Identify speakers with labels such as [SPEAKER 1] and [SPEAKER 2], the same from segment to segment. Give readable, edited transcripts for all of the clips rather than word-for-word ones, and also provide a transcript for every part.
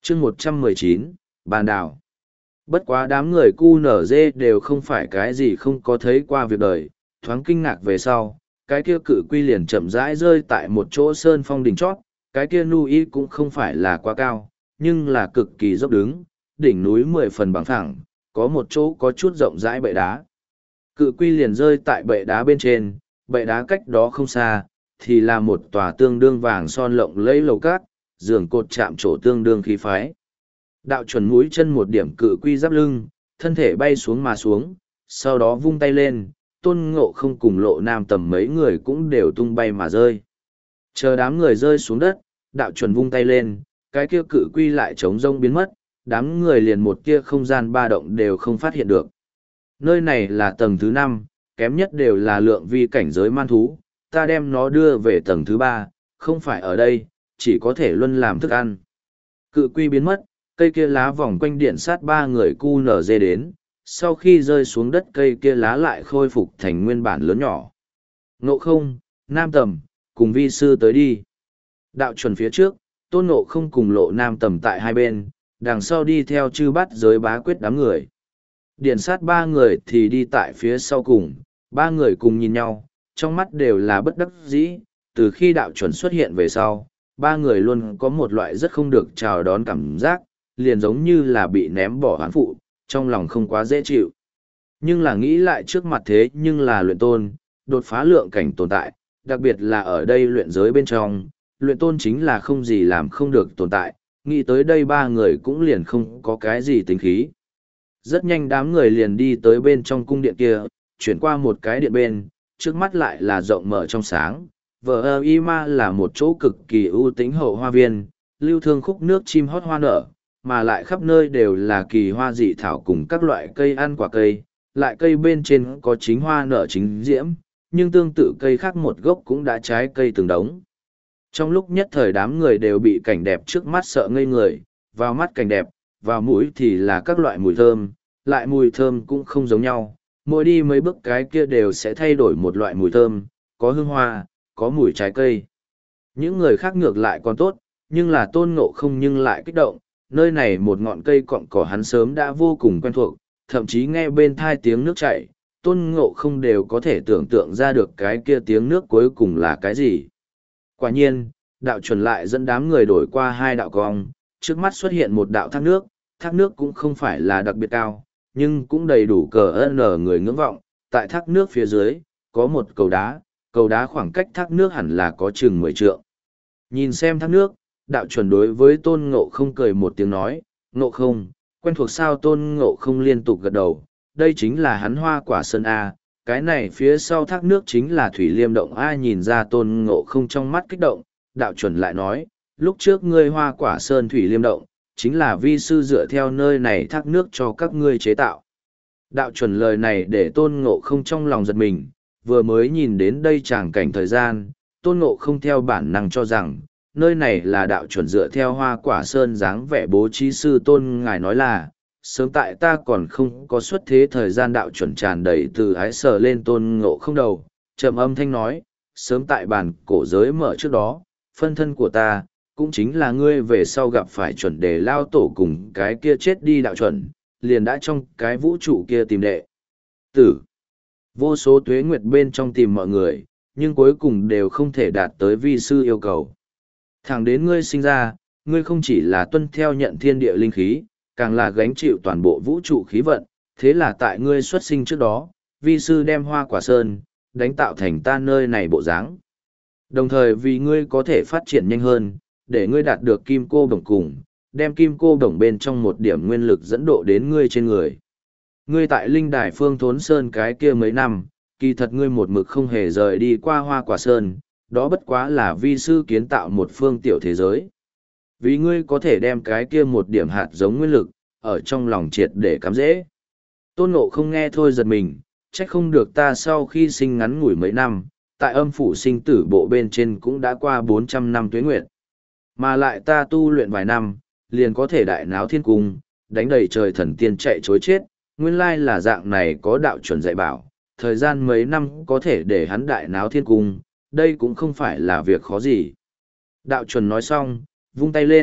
[SPEAKER 1] chương 119, bàn đảo. Bất quá đám người QNZ đều không phải cái gì không có thấy qua việc đời, thoáng kinh ngạc về sau, cái kia cự quy liền chậm rãi rơi tại một chỗ sơn phong đỉnh chót, cái kia núi cũng không phải là quá cao, nhưng là cực kỳ dốc đứng, đỉnh núi 10 phần bằng phẳng, có một chỗ có chút rộng rãi bệ đá. Cự quy liền rơi tại bệ đá bên trên, bệ đá cách đó không xa, thì là một tòa tương đương vàng son lộng lẫy lầu cát, giường cột chạm trổ tương đương khí phái. Đạo chuẩn mũi chân một điểm cự quy giáp lưng, thân thể bay xuống mà xuống, sau đó vung tay lên, Tôn Ngộ Không cùng Lộ Nam Tầm mấy người cũng đều tung bay mà rơi. Chờ đám người rơi xuống đất, đạo chuẩn vung tay lên, cái kia cự quy lại trống rông biến mất, đám người liền một kia không gian ba động đều không phát hiện được. Nơi này là tầng thứ 5, kém nhất đều là lượng vi cảnh giới man thú, ta đem nó đưa về tầng thứ 3, không phải ở đây, chỉ có thể luân làm thức ăn. Cự quy biến mất, cây kia lá vòng quanh điện sát ba người QNZ đến, sau khi rơi xuống đất cây kia lá lại khôi phục thành nguyên bản lớn nhỏ. Ngộ Không, Nam Tầm, cùng vi sư tới đi. Đạo chuẩn phía trước, Tôn Ngộ Không cùng Lộ Nam Tầm tại hai bên, đằng sau đi theo chư bắt giới bá quyết đám người. Điện sát ba người thì đi tại phía sau cùng, ba người cùng nhìn nhau, trong mắt đều là bất đắc dĩ, từ khi đạo chuẩn xuất hiện về sau, ba người luôn có một loại rất không được chào đón cảm giác, liền giống như là bị ném bỏ hoán phụ, trong lòng không quá dễ chịu. Nhưng là nghĩ lại trước mặt thế nhưng là luyện tôn, đột phá lượng cảnh tồn tại, đặc biệt là ở đây luyện giới bên trong, luyện tôn chính là không gì làm không được tồn tại, nghĩ tới đây ba người cũng liền không có cái gì tính khí. Rất nhanh đám người liền đi tới bên trong cung điện kia, chuyển qua một cái điện bên, trước mắt lại là rộng mở trong sáng. Vở Ima là một chỗ cực kỳ ưu tĩnh hậu hoa viên, lưu thương khúc nước chim hót hoa nở, mà lại khắp nơi đều là kỳ hoa dị thảo cùng các loại cây ăn quả cây, lại cây bên trên có chính hoa nở chính diễm, nhưng tương tự cây khác một gốc cũng đã trái cây từng đống. Trong lúc nhất thời đám người đều bị cảnh đẹp trước mắt sợ ngây người, vào mắt cảnh đẹp, vào mũi thì là các loại mùi thơm, lại mùi thơm cũng không giống nhau, mỗi đi mấy bước cái kia đều sẽ thay đổi một loại mùi thơm, có hương hoa, có mùi trái cây. Những người khác ngược lại còn tốt, nhưng là Tôn Ngộ Không nhưng lại kích động, nơi này một ngọn cây cọng cỏ hắn sớm đã vô cùng quen thuộc, thậm chí nghe bên thai tiếng nước chảy, Tôn Ngộ Không đều có thể tưởng tượng ra được cái kia tiếng nước cuối cùng là cái gì. Quả nhiên, đạo chuẩn lại dẫn đám người đổi qua hai đạo cong, trước mắt xuất hiện một đạo thác nước cũng không phải là đặc biệt cao, nhưng cũng đầy đủ cờ n người ngưỡng vọng, tại thác nước phía dưới, có một cầu đá khoảng cách thác nước hẳn là có chừng 10 trượng. Nhìn xem thác nước, đạo chuẩn đối với Tôn Ngộ Không cười một tiếng nói, Ngộ Không, quen thuộc sao? Tôn Ngộ Không liên tục gật đầu, đây chính là hắn Hoa Quả Sơn A, cái này phía sau thác nước chính là Thủy Liêm Động A. Nhìn ra Tôn Ngộ Không trong mắt kích động, đạo chuẩn lại nói, lúc trước ngươi Hoa Quả Sơn Thủy Liêm Động, chính là vi sư dựa theo nơi này thác nước cho các ngươi chế tạo. Đạo chuẩn lời này để Tôn Ngộ Không trong lòng giật mình, vừa mới nhìn đến đây tràng cảnh thời gian, Tôn Ngộ Không theo bản năng cho rằng, nơi này là đạo chuẩn dựa theo Hoa Quả Sơn dáng vẻ bố trí. Sư tôn ngài nói là, sớm tại ta còn không có xuất thế thời gian. Đạo chuẩn tràn đầy từ ái sờ lên Tôn Ngộ Không đầu, trầm âm thanh nói, sớm tại bản cổ giới mở trước đó, phân thân của ta, cũng chính là ngươi về sau gặp phải chuẩn đề lao tổ cùng cái kia chết đi đạo chuẩn, liền đã trong cái vũ trụ kia tìm đệ tử. Vô số tuế nguyệt bên trong tìm mọi người, nhưng cuối cùng đều không thể đạt tới vi sư yêu cầu. Thẳng đến ngươi sinh ra, ngươi không chỉ là tuân theo nhận thiên địa linh khí, càng là gánh chịu toàn bộ vũ trụ khí vận, thế là tại ngươi xuất sinh trước đó, vi sư đem Hoa Quả Sơn, đánh tạo thành ta nơi này bộ dáng. Đồng thời vì ngươi có thể phát triển nhanh hơn, để ngươi đạt được kim cô đồng cùng, đem kim cô đồng bên trong một điểm nguyên lực dẫn độ đến ngươi trên người. Ngươi tại linh đài Phương Thốn Sơn cái kia mấy năm, kỳ thật ngươi một mực không hề rời đi qua Hoa Quả Sơn, đó bất quá là vi sư kiến tạo một phương tiểu thế giới. Vì ngươi có thể đem cái kia một điểm hạt giống nguyên lực, ở trong lòng triệt để cắm dễ. Tôn Ngộ Không nghe thôi giật mình, trách không được ta sau khi sinh ngắn ngủi mấy năm, tại âm phủ sinh tử bộ bên trên cũng đã qua 400 năm tuế nguyệt. Mà lại ta tu luyện vài năm, liền có thể đại náo thiên cung, đánh đầy trời thần tiên chạy chối chết, nguyên lai là dạng này. Có đạo chuẩn dạy bảo, thời gian mấy năm có thể để hắn đại náo thiên cung, đây cũng không phải là việc khó gì. Đạo chuẩn nói xong, vung tay lên,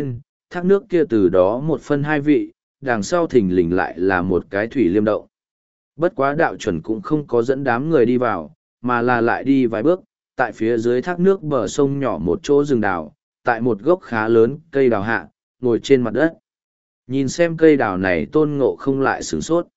[SPEAKER 1] thác nước kia từ đó một phân hai vị, đằng sau thình lình lại là một cái thủy liêm động. Bất quá đạo chuẩn cũng không có dẫn đám người đi vào, mà là lại đi vài bước, tại phía dưới thác nước bờ sông nhỏ một chỗ rừng đào, tại một gốc khá lớn cây đào hạ, ngồi trên mặt đất. Nhìn xem cây đào này Tôn Ngộ không lại sửng sốt.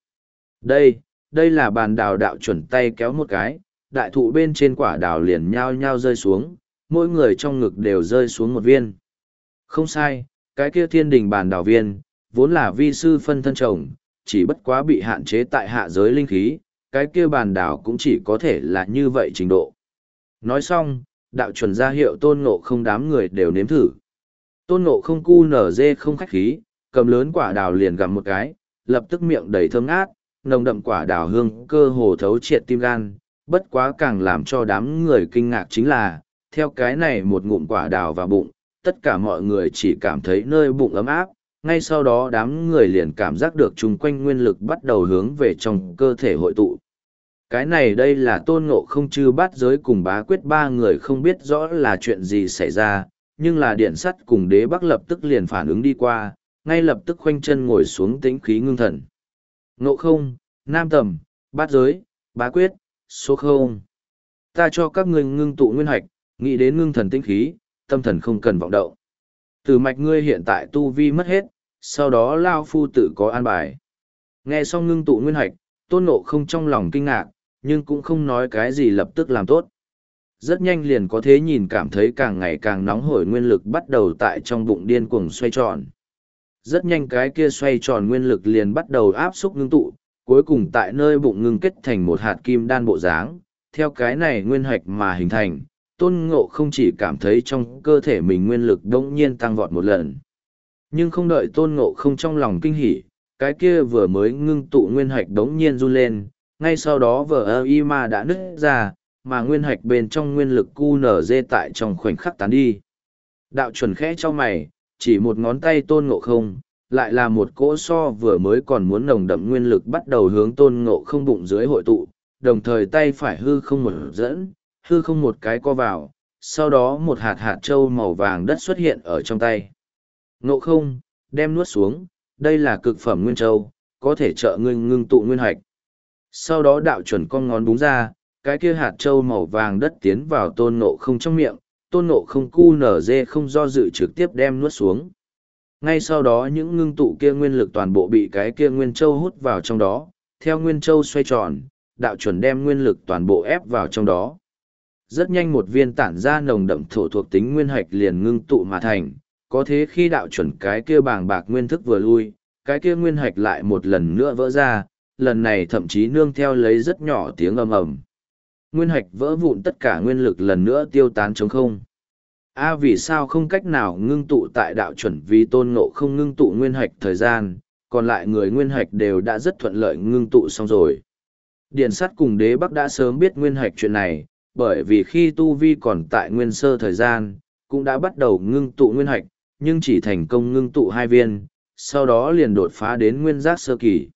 [SPEAKER 1] Đây là bàn đào. Đạo chuẩn tay kéo một cái, đại thụ bên trên quả đào liền nhao nhao rơi xuống, mỗi người trong ngực đều rơi xuống một viên. Không sai, cái kia thiên đình bàn đào viên, vốn là vi sư phân thân trồng, chỉ bất quá bị hạn chế tại hạ giới linh khí, cái kia bàn đào cũng chỉ có thể là như vậy trình độ. Nói xong, đạo chuẩn ra hiệu Tôn Ngộ không đám người đều nếm thử. Tôn Ngộ không cu nở dê không khách khí, cầm lớn quả đào liền gặm một cái, lập tức miệng đầy thơm ngát, nồng đậm quả đào hương cơ hồ thấu triệt tim gan. Bất quá càng làm cho đám người kinh ngạc chính là, theo cái này một ngụm quả đào vào bụng, tất cả mọi người chỉ cảm thấy nơi bụng ấm áp, ngay sau đó đám người liền cảm giác được chung quanh nguyên lực bắt đầu hướng về trong cơ thể hội tụ. Cái này đây là Tôn Ngộ không chư bát giới cùng Bá Quyết ba người không biết rõ là chuyện gì xảy ra, nhưng là Điện Sắt cùng Đế Bắc lập tức liền phản ứng đi qua, ngay lập tức khoanh chân ngồi xuống tĩnh khí ngưng thần. Ngộ không, Nam Tầm, Bát Giới, Bá Quyết, số không. Ta cho các ngươi ngưng tụ nguyên hạch, nghĩ đến ngưng thần tĩnh khí, tâm thần không cần vọng động. Từ mạch ngươi hiện tại tu vi mất hết, sau đó Lao Phu tự có an bài. Nghe xong ngưng tụ nguyên hạch, Tôn Ngộ không trong lòng kinh ngạc, nhưng cũng không nói cái gì lập tức làm tốt. Rất nhanh liền có thế nhìn cảm thấy càng ngày càng nóng hổi nguyên lực bắt đầu tại trong bụng điên cuồng xoay tròn. Rất nhanh cái kia xoay tròn nguyên lực liền bắt đầu áp xúc ngưng tụ, cuối cùng tại nơi bụng ngưng kết thành một hạt kim đan bộ dáng, theo cái này nguyên hạch mà hình thành. Tôn Ngộ không chỉ cảm thấy trong cơ thể mình nguyên lực đống nhiên tăng vọt một lần. Nhưng không đợi Tôn Ngộ không trong lòng kinh hỉ, cái kia vừa mới ngưng tụ nguyên hạch đống nhiên run lên, ngay sau đó vờ y ma đã nứt ra, mà nguyên hạch bên trong nguyên lực cu nở dê tại trong khoảnh khắc tán đi. Đạo chuẩn khẽ cho mày, chỉ một ngón tay Tôn Ngộ không, lại là một cỗ so vừa mới còn muốn nồng đậm nguyên lực bắt đầu hướng Tôn Ngộ không bụng dưới hội tụ, đồng thời tay phải hư không một dẫn, hư không một cái co vào, sau đó một hạt hạt trâu màu vàng đất xuất hiện ở trong tay. Ngộ không, đem nuốt xuống, đây là cực phẩm nguyên châu, có thể trợ ngươi ngưng tụ nguyên hạch. Sau đó đạo chuẩn con ngón búng ra, cái kia hạt trâu màu vàng đất tiến vào Tôn Ngộ không trong miệng, Tôn Ngộ không cu nở dê không do dự trực tiếp đem nuốt xuống. Ngay sau đó những ngưng tụ kia nguyên lực toàn bộ bị cái kia nguyên châu hút vào trong đó, theo nguyên châu xoay tròn, đạo chuẩn đem nguyên lực toàn bộ ép vào trong đó. Rất nhanh một viên tản ra nồng đậm thổ thuộc tính nguyên hạch liền ngưng tụ mà thành, có thế khi đạo chuẩn cái kia bàng bạc nguyên thức vừa lui, cái kia nguyên hạch lại một lần nữa vỡ ra, lần này thậm chí nương theo lấy rất nhỏ tiếng ầm ầm. Nguyên hạch vỡ vụn, tất cả nguyên lực lần nữa tiêu tán trống không. Vì sao không cách nào ngưng tụ tại đạo chuẩn? Vì Tôn Ngộ không ngưng tụ nguyên hạch thời gian, còn lại người nguyên hạch đều đã rất thuận lợi ngưng tụ xong rồi. Điện Sắt cùng Đế Bắc đã sớm biết nguyên hạch chuyện này, bởi vì khi tu vi còn tại nguyên sơ thời gian, cũng đã bắt đầu ngưng tụ nguyên hạch, nhưng chỉ thành công ngưng tụ 2 viên, sau đó liền đột phá đến nguyên giác sơ kỳ.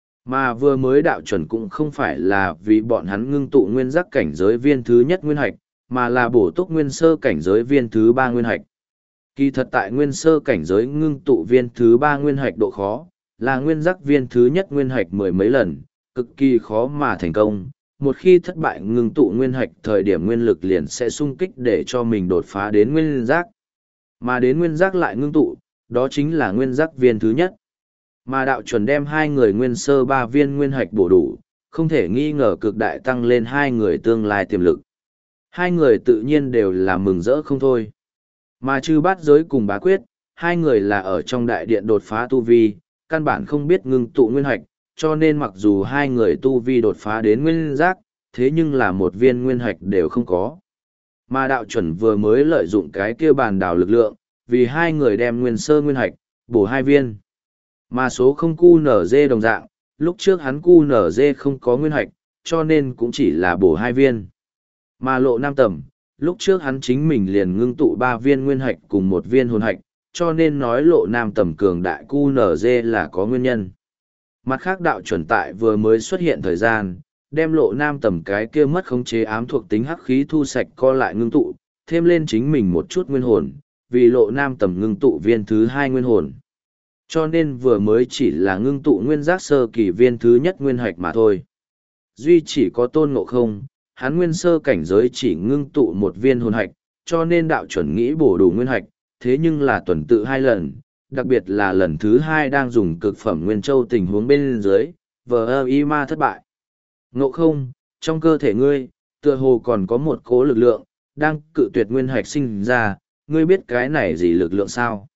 [SPEAKER 1] Mà vừa mới đạo chuẩn cũng không phải là vì bọn hắn ngưng tụ nguyên giác cảnh giới viên thứ nhất nguyên hạch, mà là bổ túc nguyên sơ cảnh giới viên thứ 3 nguyên hạch. Kỳ thật tại nguyên sơ cảnh giới ngưng tụ viên thứ 3 nguyên hạch độ khó, là nguyên giác viên thứ nhất nguyên hạch 10 mấy lần, cực kỳ khó mà thành công. Một khi thất bại ngưng tụ nguyên hạch, thời điểm nguyên lực liền sẽ sung kích để cho mình đột phá đến nguyên giác. Mà đến nguyên giác lại ngưng tụ, đó chính là nguyên giác viên thứ nhất. Mà đạo chuẩn đem 2 người nguyên sơ 3 viên nguyên hạch bổ đủ, không thể nghi ngờ cực đại tăng lên 2 người tương lai tiềm lực. 2 người tự nhiên đều là mừng rỡ không thôi. Mà chư bát giới cùng Bá Quyết, 2 người là ở trong đại điện đột phá tu vi, căn bản không biết ngưng tụ nguyên hạch, cho nên mặc dù 2 người tu vi đột phá đến nguyên giác, thế nhưng là một viên nguyên hạch đều không có. Mà đạo chuẩn vừa mới lợi dụng cái kia bàn đào lực lượng, vì 2 người đem nguyên sơ nguyên hạch, bổ 2 viên. Mà số không cu nở dê đồng dạng, lúc trước hắn cu nở dê không có nguyên hạch, cho nên cũng chỉ là bổ 2 viên. Mà Lộ Nam Tầm, lúc trước hắn chính mình liền ngưng tụ 3 viên nguyên hạch cùng 1 viên hồn hạch, cho nên nói Lộ Nam Tầm cường đại cu nở dê là có nguyên nhân. Mặt khác đạo chuẩn tại vừa mới xuất hiện thời gian, đem Lộ Nam Tầm cái kia mất khống chế ám thuộc tính hắc khí thu sạch co lại ngưng tụ, thêm lên chính mình một chút nguyên hồn, vì lộ nam tầm ngưng tụ viên thứ hai nguyên hồn. Cho nên vừa mới chỉ là ngưng tụ nguyên giác sơ kỳ viên thứ nhất nguyên hạch mà thôi. Duy chỉ có Tôn Ngộ Không, hắn nguyên sơ cảnh giới chỉ ngưng tụ một viên hồn hạch, cho nên đạo chuẩn nghĩ bổ đủ nguyên hạch, thế nhưng là tuần tự hai lần, đặc biệt là lần thứ hai đang dùng cực phẩm nguyên châu tình huống bên dưới, vờ y ma thất bại. Ngộ Không, trong cơ thể ngươi, tựa hồ còn có một cố lực lượng, đang cự tuyệt nguyên hạch sinh ra, ngươi biết cái này gì lực lượng sao?